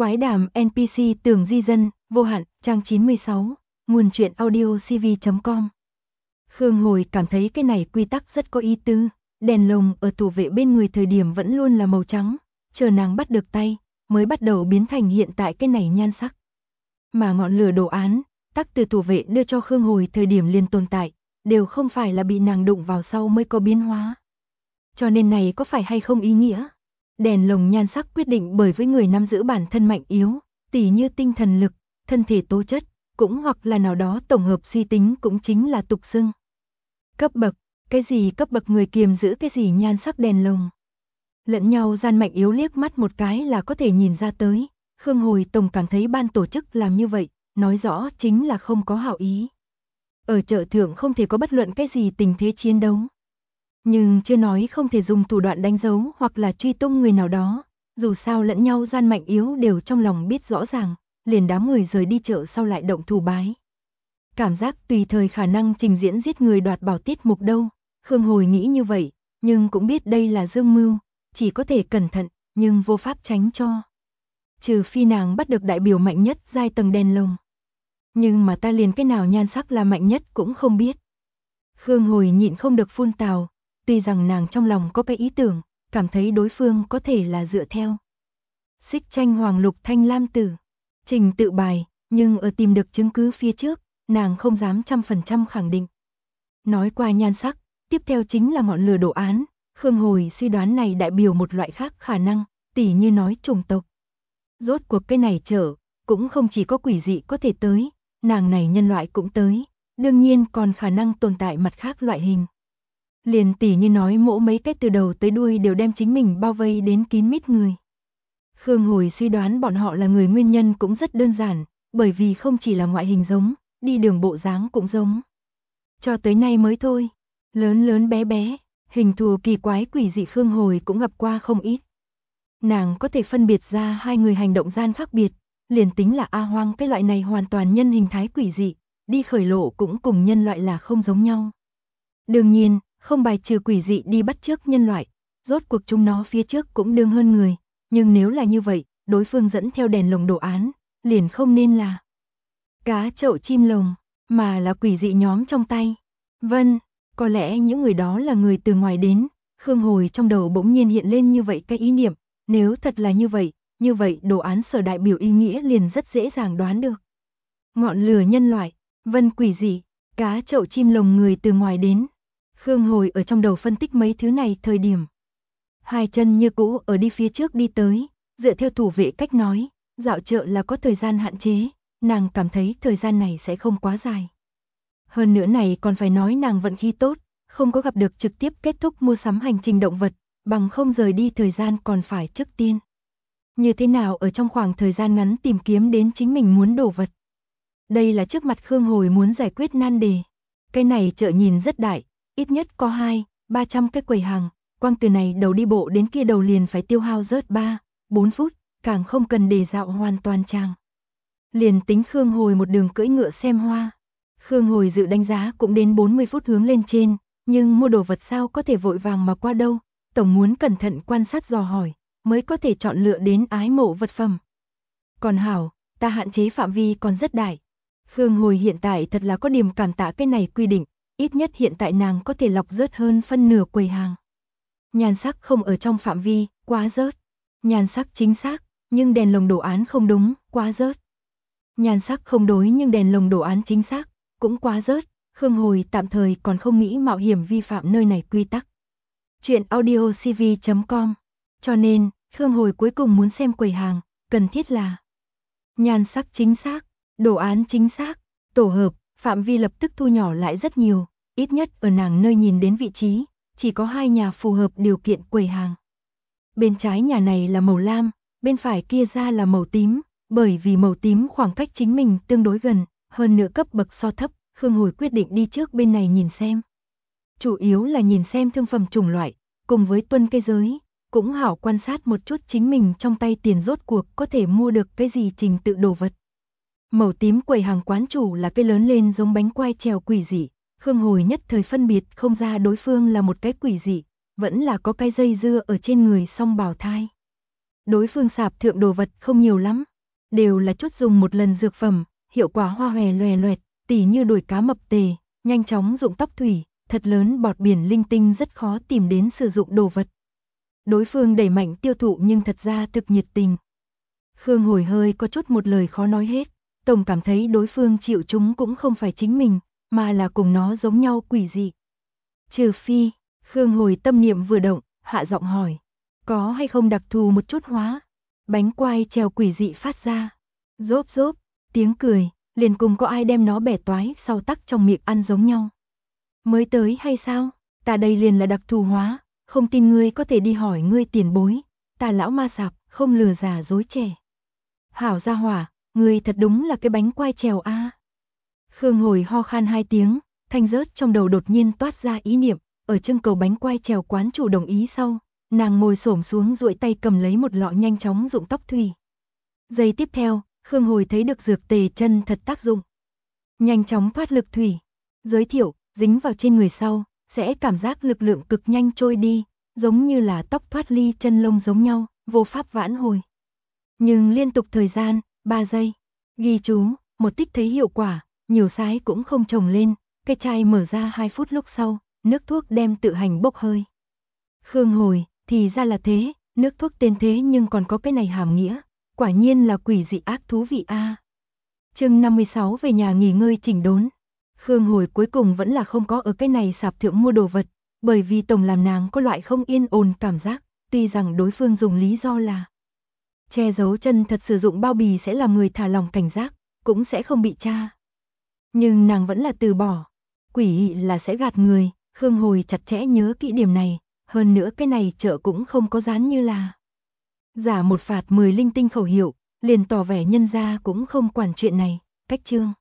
Quái đàm NPC tưởng di dân, vô hạn, trang 96, nguồn truyện audio cv.com. Khương Hồi cảm thấy cái này quy tắc rất có ý tứ, đèn lồng ở tủ vệ bên người thời điểm vẫn luôn là màu trắng, chờ nàng bắt được tay, mới bắt đầu biến thành hiện tại cái này nhan sắc. Mà ngọn lửa đồ án, tắc từ tủ vệ đưa cho Khương Hồi thời điểm liền tồn tại, đều không phải là bị nàng đụng vào sau mới có biến hóa. Cho nên này có phải hay không ý nghĩa? Đèn lồng nhan sắc quyết định bởi với người nắm giữ bản thân mạnh yếu, tỉ như tinh thần lực, thân thể tố chất, cũng hoặc là nào đó tổng hợp suy tính cũng chính là tục xưng. Cấp bậc, cái gì cấp bậc người kiềm giữ cái gì nhan sắc đèn lồng. Lẫn nhau gian mạnh yếu liếc mắt một cái là có thể nhìn ra tới. Khương Hồi tổng cảm thấy ban tổ chức làm như vậy, nói rõ chính là không có hảo ý. Ở chợ thượng không thể có bất luận cái gì tình thế chiến đấu. Nhưng chưa nói không thể dùng thủ đoạn đánh dấu hoặc là truy tung người nào đó, dù sao lẫn nhau gian mạnh yếu đều trong lòng biết rõ ràng, liền đám người rời đi chợ sau lại động thủ bái. Cảm giác tùy thời khả năng trình diễn giết người đoạt bảo tiết mục đâu, Khương Hồi nghĩ như vậy, nhưng cũng biết đây là dương mưu, chỉ có thể cẩn thận, nhưng vô pháp tránh cho. Trừ phi nàng bắt được đại biểu mạnh nhất giai tầng đèn lồng. Nhưng mà ta liền cái nào nhan sắc là mạnh nhất cũng không biết. Khương Hồi nhịn không được phun tào, tuy rằng nàng trong lòng có cái ý tưởng, cảm thấy đối phương có thể là dựa theo xích tranh hoàng lục thanh lam tử, trình tự bài, nhưng ở tìm được chứng cứ phía trước, nàng không dám 100% khẳng định. Nói qua nhan sắc, tiếp theo chính là ngọn lửa đồ án, Khương Hồi suy đoán này đại biểu một loại khác khả năng, tỉ như nói chủng tộc. Rốt cuộc cái này chợ, cũng không chỉ có quỷ dị có thể tới, nàng này nhân loại cũng tới, đương nhiên còn khả năng tồn tại mặt khác loại hình. Liền tỉ như nói mỗ mấy cái từ đầu tới đuôi đều đem chính mình bao vây đến kín mít người. Khương Hồi suy đoán bọn họ là người nguyên nhân cũng rất đơn giản, bởi vì không chỉ là ngoại hình giống, đi đường bộ dáng cũng giống. Cho tới nay mới thôi, lớn lớn bé bé, hình thù kỳ quái quỷ dị Khương Hồi cũng gặp qua không ít. Nàng có thể phân biệt ra hai người hành động gian khác biệt, liền tính là A Hoang cái loại này hoàn toàn nhân hình thái quỷ dị, đi khởi lộ cũng cùng nhân loại là không giống nhau. Đương nhiên, không bài trừ quỷ dị đi bắt chước nhân loại, rốt cuộc chúng nó phía trước cũng đương hơn người, nhưng nếu là như vậy, đối phương dẫn theo đèn lồng đồ án, liền không nên là cá chậu chim lồng, mà là quỷ dị nhóm trong tay. Vân, có lẽ những người đó là người từ ngoài đến, Khương Hồi trong đầu bỗng nhiên hiện lên như vậy cái ý niệm, nếu thật là như vậy đồ án sở đại biểu ý nghĩa liền rất dễ dàng đoán được. Ngọn lửa nhân loại, vân quỷ dị, cá chậu chim lồng người từ ngoài đến. Khương Hồi ở trong đầu phân tích mấy thứ này thời điểm. Hai chân như cũ ở đi phía trước đi tới, dựa theo thủ vệ cách nói, dạo chợ là có thời gian hạn chế, nàng cảm thấy thời gian này sẽ không quá dài. Hơn nữa này còn phải nói nàng vận khí tốt, không có gặp được trực tiếp kết thúc mua sắm hành trình động vật, bằng không rời đi thời gian còn phải trước tiên. Như thế nào ở trong khoảng thời gian ngắn tìm kiếm đến chính mình muốn đồ vật. Đây là trước mặt Khương Hồi muốn giải quyết nan đề. Cái này chợ nhìn rất đại, ít nhất có 200-300 cái quầy hàng, quang từ này đầu đi bộ đến kia đầu liền phải tiêu hao rớt 3-4 phút, càng không cần để dạo hoàn toàn trang. Liền tính Khương Hồi một đường cưỡi ngựa xem hoa. Khương Hồi dự đánh giá cũng đến 40 phút hướng lên trên, nhưng mua đồ vật sao có thể vội vàng mà qua đâu, tổng muốn cẩn thận quan sát dò hỏi, mới có thể chọn lựa đến ái mộ vật phẩm. Còn hảo, ta hạn chế phạm vi còn rất đại. Khương Hồi hiện tại thật là có điểm cảm tạ cái này quy định, ít nhất hiện tại nàng có thể lọc rớt hơn phân nửa quầy hàng. Nhan sắc không ở trong phạm vi, quá rớt. Nhan sắc chính xác, nhưng đèn lồng đồ án không đúng, quá rớt. Nhan sắc không đối nhưng đèn lồng đồ án chính xác, cũng quá rớt. Khương Hồi tạm thời còn không nghĩ mạo hiểm vi phạm nơi này quy tắc. Chuyện audio cv.com. Cho nên, Khương Hồi cuối cùng muốn xem quầy hàng, cần thiết là nhan sắc chính xác, đồ án chính xác, tổ hợp, phạm vi lập tức thu nhỏ lại rất nhiều, ít nhất ở nàng nơi nhìn đến vị trí, chỉ có 2 nhà phù hợp điều kiện quầy hàng. Bên trái nhà này là màu lam, bên phải kia ra là màu tím, bởi vì màu tím khoảng cách chính mình tương đối gần, hơn nữa cấp bậc so thấp, Khương Hồi quyết định đi trước bên này nhìn xem. Chủ yếu là nhìn xem thương phẩm chủng loại, cùng với tuân cây giới, cũng hảo quan sát một chút chính mình trong tay tiền rốt cuộc có thể mua được cái gì trình tự đồ vật. Màu tím quầy hàng quán chủ là cái lớn lên giống bánh quai trèo quỷ dị, Khương Hồi nhất thời phân biệt không ra đối phương là một cái quỷ dị, vẫn là có cái dây dưa ở trên người song bào thai. Đối phương sạp thượng đồ vật không nhiều lắm, đều là chút dùng một lần dược phẩm, hiệu quả hoa hòe loè loẹt, tỉ như đuổi cá mập tề, nhanh chóng rụng tóc thủy, thật lớn bọt biển linh tinh rất khó tìm đến sử dụng đồ vật. Đối phương đẩy mạnh tiêu thụ nhưng thật ra thực nhiệt tình. Khương Hồi hơi có chút một lời khó nói hết, tổng cảm thấy đối phương chịu chúng cũng không phải chính mình, mà là cùng nó giống nhau quỷ dị. Trừ phi, Khương Hồi tâm niệm vừa động, hạ giọng hỏi, có hay không đặc thù một chút hóa? Bánh quai trèo quỷ dị phát ra, rốp rốp, tiếng cười, liền cùng có ai đem nó bẻ toái sau tắc trong miệng ăn giống nhau. Mới tới hay sao? Ta đây liền là đặc thù hóa, không tin ngươi có thể đi hỏi ngươi tiền bối, ta lão ma sạp, không lừa già dối trẻ. Hảo gia hỏa, ngươi thật đúng là cái bánh quai trèo a. Khương Hồi ho khan 2 tiếng, thanh rớt trong đầu đột nhiên toát ra ý niệm, ở trưng cầu bánh quai trèo quán chủ đồng ý sau, nàng ngồi xổm xuống duỗi tay cầm lấy một lọ nhanh chóng rụng tóc thủy. Giây tiếp theo, Khương Hồi thấy được dược tề chân thật tác dụng. Nhanh chóng thoát lực thủy, giới thiệu, dính vào trên người sau, sẽ cảm giác lực lượng cực nhanh trôi đi, giống như là tóc thoát ly chân lông giống nhau, vô pháp vãn hồi. Nhưng liên tục thời gian, 3 giây, ghi chú, một tích thấy hiệu quả, nhiều sái cũng không trồng lên, cái chai mở ra 2 phút lúc sau, nước thuốc đem tự hành bốc hơi. Khương Hồi, thì ra là thế, nước thuốc tên thế nhưng còn có cái này hàm nghĩa, quả nhiên là quỷ dị ác thú vị a. Chương 56 về nhà nghỉ ngơi chỉnh đốn. Khương Hồi cuối cùng vẫn là không có ở cái này sạp thượng mua đồ vật, bởi vì tổng làm nàng có loại không yên ổn cảm giác, tuy rằng đối phương dùng lý do là che giấu chân thật sử dụng bao bì sẽ làm người thả lòng cảnh giác, cũng sẽ không bị tra. Nhưng nàng vẫn là từ bỏ, quỷ là sẽ gạt người, Khương Hồi chặt chẽ nhớ kỹ điểm này, hơn nữa cái này chợ cũng không có dán như là giả một phạt 10 linh tinh khẩu hiệu, liền tỏ vẻ nhân gia cũng không quản chuyện này, cách chương.